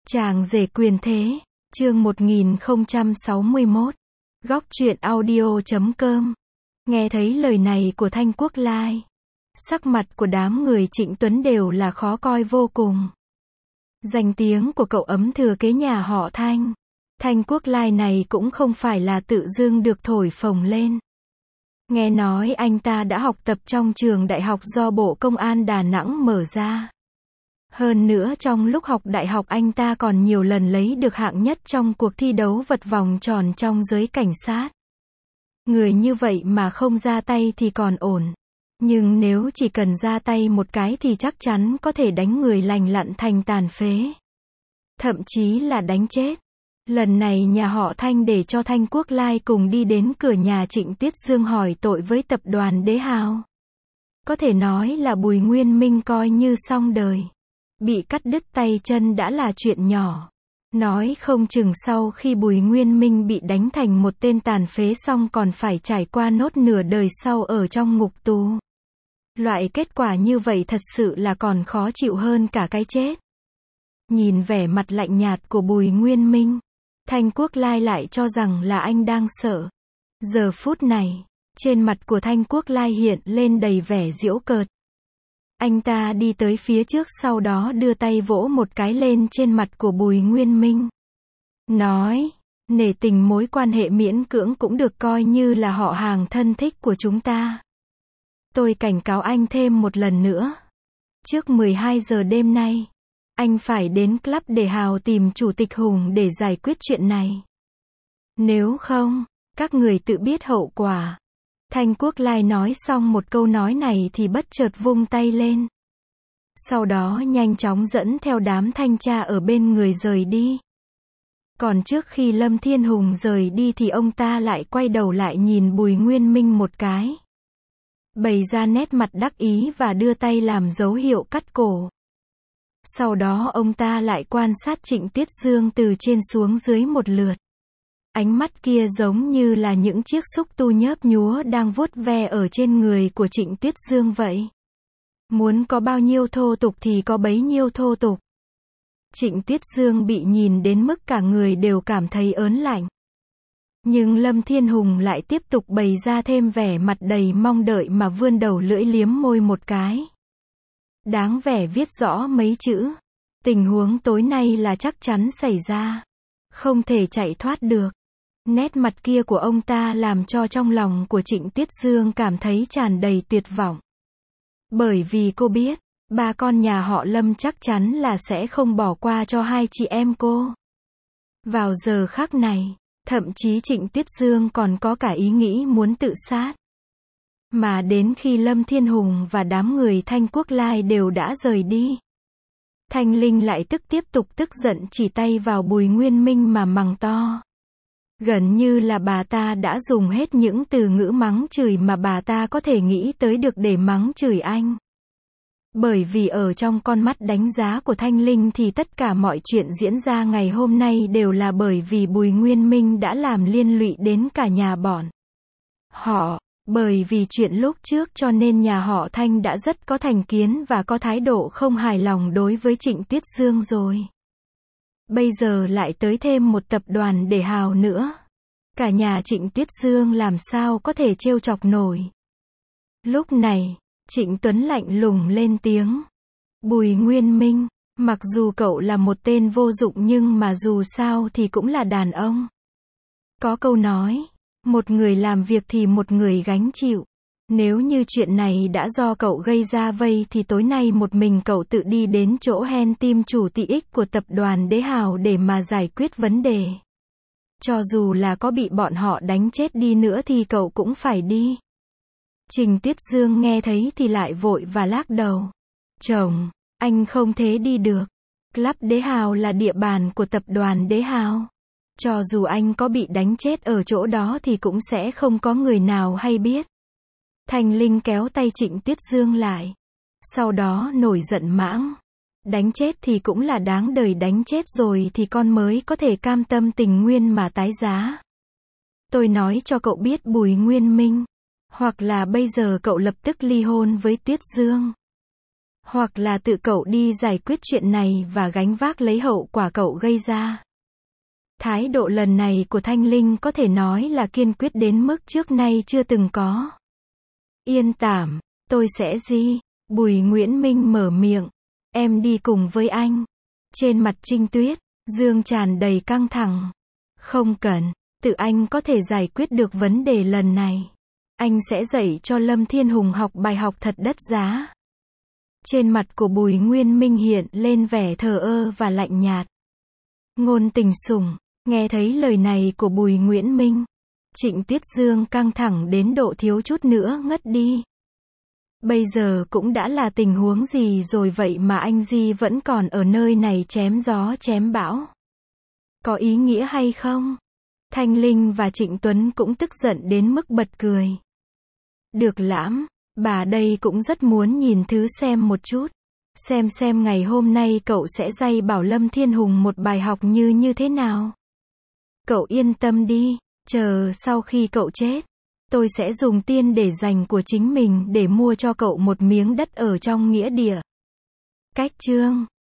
Chàng rể quyền thế, chương 1061. Góc truyện audio.com. Nghe thấy lời này của Thanh Quốc Lai, sắc mặt của đám người Trịnh Tuấn đều là khó coi vô cùng. Danh tiếng của cậu ấm thừa kế nhà họ Thanh, Thanh Quốc Lai này cũng không phải là tự dưng được thổi phồng lên. Nghe nói anh ta đã học tập trong trường đại học do Bộ Công an Đà Nẵng mở ra. Hơn nữa trong lúc học đại học anh ta còn nhiều lần lấy được hạng nhất trong cuộc thi đấu vật vòng tròn trong giới cảnh sát. Người như vậy mà không ra tay thì còn ổn. Nhưng nếu chỉ cần ra tay một cái thì chắc chắn có thể đánh người lành lặn thành tàn phế. Thậm chí là đánh chết. Lần này nhà họ Thanh để cho Thanh Quốc Lai cùng đi đến cửa nhà Trịnh Tuyết Dương hỏi tội với tập đoàn Đế Hào. Có thể nói là Bùi Nguyên Minh coi như xong đời. Bị cắt đứt tay chân đã là chuyện nhỏ. Nói không chừng sau khi Bùi Nguyên Minh bị đánh thành một tên tàn phế xong còn phải trải qua nốt nửa đời sau ở trong ngục tù. Loại kết quả như vậy thật sự là còn khó chịu hơn cả cái chết. Nhìn vẻ mặt lạnh nhạt của Bùi Nguyên Minh, Thanh Quốc Lai lại cho rằng là anh đang sợ. Giờ phút này, trên mặt của Thanh Quốc Lai hiện lên đầy vẻ giễu cợt. Anh ta đi tới phía trước sau đó đưa tay vỗ một cái lên trên mặt của Bùi Nguyên Minh. Nói, nể tình mối quan hệ miễn cưỡng cũng được coi như là họ hàng thân thích của chúng ta. Tôi cảnh cáo anh thêm một lần nữa. Trước 12 giờ đêm nay, anh phải đến Club Đề Hào tìm Chủ tịch Hùng để giải quyết chuyện này. Nếu không, các người tự biết hậu quả. Thanh Quốc Lai nói xong một câu nói này thì bất chợt vung tay lên. Sau đó nhanh chóng dẫn theo đám thanh tra ở bên người rời đi. Còn trước khi Lâm Thiên Hùng rời đi thì ông ta lại quay đầu lại nhìn Bùi Nguyên Minh một cái. Bày ra nét mặt đắc ý và đưa tay làm dấu hiệu cắt cổ. Sau đó ông ta lại quan sát Trịnh Tuyết Dương từ trên xuống dưới một lượt. Ánh mắt kia giống như là những chiếc xúc tu nhớp nhúa đang vuốt ve ở trên người của Trịnh Tuyết Dương vậy. Muốn có bao nhiêu thô tục thì có bấy nhiêu thô tục. Trịnh Tuyết Dương bị nhìn đến mức cả người đều cảm thấy ớn lạnh. Nhưng Lâm Thiên Hùng lại tiếp tục bày ra thêm vẻ mặt đầy mong đợi mà vươn đầu lưỡi liếm môi một cái. Đáng vẻ viết rõ mấy chữ. Tình huống tối nay là chắc chắn xảy ra. Không thể chạy thoát được. Nét mặt kia của ông ta làm cho trong lòng của Trịnh Tuyết Dương cảm thấy tràn đầy tuyệt vọng. Bởi vì cô biết, ba con nhà họ Lâm chắc chắn là sẽ không bỏ qua cho hai chị em cô. Vào giờ khắc này, thậm chí Trịnh Tuyết Dương còn có cả ý nghĩ muốn tự sát. Mà đến khi Lâm Thiên Hùng và đám người Thanh Quốc Lai đều đã rời đi, Thanh Linh lại tiếp tục tức giận chỉ tay vào Bùi Nguyên Minh mà mắng to. Gần như là bà ta đã dùng hết những từ ngữ mắng chửi mà bà ta có thể nghĩ tới được để mắng chửi anh. Bởi vì ở trong con mắt đánh giá của Thanh Linh thì tất cả mọi chuyện diễn ra ngày hôm nay đều là bởi vì Bùi Nguyên Minh đã làm liên lụy đến cả nhà bọn họ. Bởi vì chuyện lúc trước cho nên nhà họ Thanh đã rất có thành kiến và có thái độ không hài lòng đối với Trịnh Tuyết Dương rồi. Bây giờ lại tới thêm một tập đoàn Đề Hào nữa. Cả nhà Trịnh Tuyết Dương làm sao có thể trêu chọc nổi. Lúc này, Trịnh Tuấn lạnh lùng lên tiếng. Bùi Nguyên Minh, mặc dù cậu là một tên vô dụng nhưng mà dù sao thì cũng là đàn ông. Có câu nói, một người làm việc thì một người gánh chịu. Nếu như chuyện này đã do cậu gây ra vây thì tối nay một mình cậu tự đi đến chỗ hen team chủ tịch của tập đoàn Đế Hào để mà giải quyết vấn đề. Cho dù là có bị bọn họ đánh chết đi nữa thì cậu cũng phải đi. Trình Tuyết Dương nghe thấy thì lại vội và lắc đầu. Chồng, anh không thế đi được. Club Đế Hào là địa bàn của tập đoàn Đế Hào. Cho dù anh có bị đánh chết ở chỗ đó thì cũng sẽ không có người nào hay biết. Thanh Linh kéo tay Trịnh Tuyết Dương lại. Sau đó nổi giận mãng. Đánh chết thì cũng là đáng đời, đánh chết rồi thì con mới có thể cam tâm tình nguyên mà tái giá. Tôi nói cho cậu biết Bùi Nguyên Minh. Hoặc là bây giờ cậu lập tức ly hôn với Tuyết Dương. Hoặc là tự cậu đi giải quyết chuyện này và gánh vác lấy hậu quả cậu gây ra. Thái độ lần này của Thanh Linh có thể nói là kiên quyết đến mức trước nay chưa từng có. Yên tảm, tôi sẽ gì? Bùi Nguyễn Minh mở miệng. Em đi cùng với anh. Trên mặt Trinh Tuyết, Dương tràn đầy căng thẳng. Không cần, tự anh có thể giải quyết được vấn đề lần này. Anh sẽ dạy cho Lâm Thiên Hùng học bài học thật đắt giá. Trên mặt của Bùi Nguyên Minh hiện lên vẻ thờ ơ và lạnh nhạt. Ngôn Tình Sủng, nghe thấy lời này của Bùi Nguyễn Minh, Trịnh Tuyết Dương căng thẳng đến độ thiếu chút nữa ngất đi. Bây giờ cũng đã là tình huống gì rồi vậy mà anh Di vẫn còn ở nơi này chém gió chém bão? Có ý nghĩa hay không? Thanh Linh và Trịnh Tuấn cũng tức giận đến mức bật cười. Được lắm, bà đây cũng rất muốn nhìn thứ xem một chút. Xem ngày hôm nay cậu sẽ dạy bảo Lâm Thiên Hùng một bài học như thế nào. Cậu yên tâm đi, chờ sau khi cậu chết, tôi sẽ dùng tiền để dành của chính mình để mua cho cậu một miếng đất ở trong nghĩa địa. Cách chương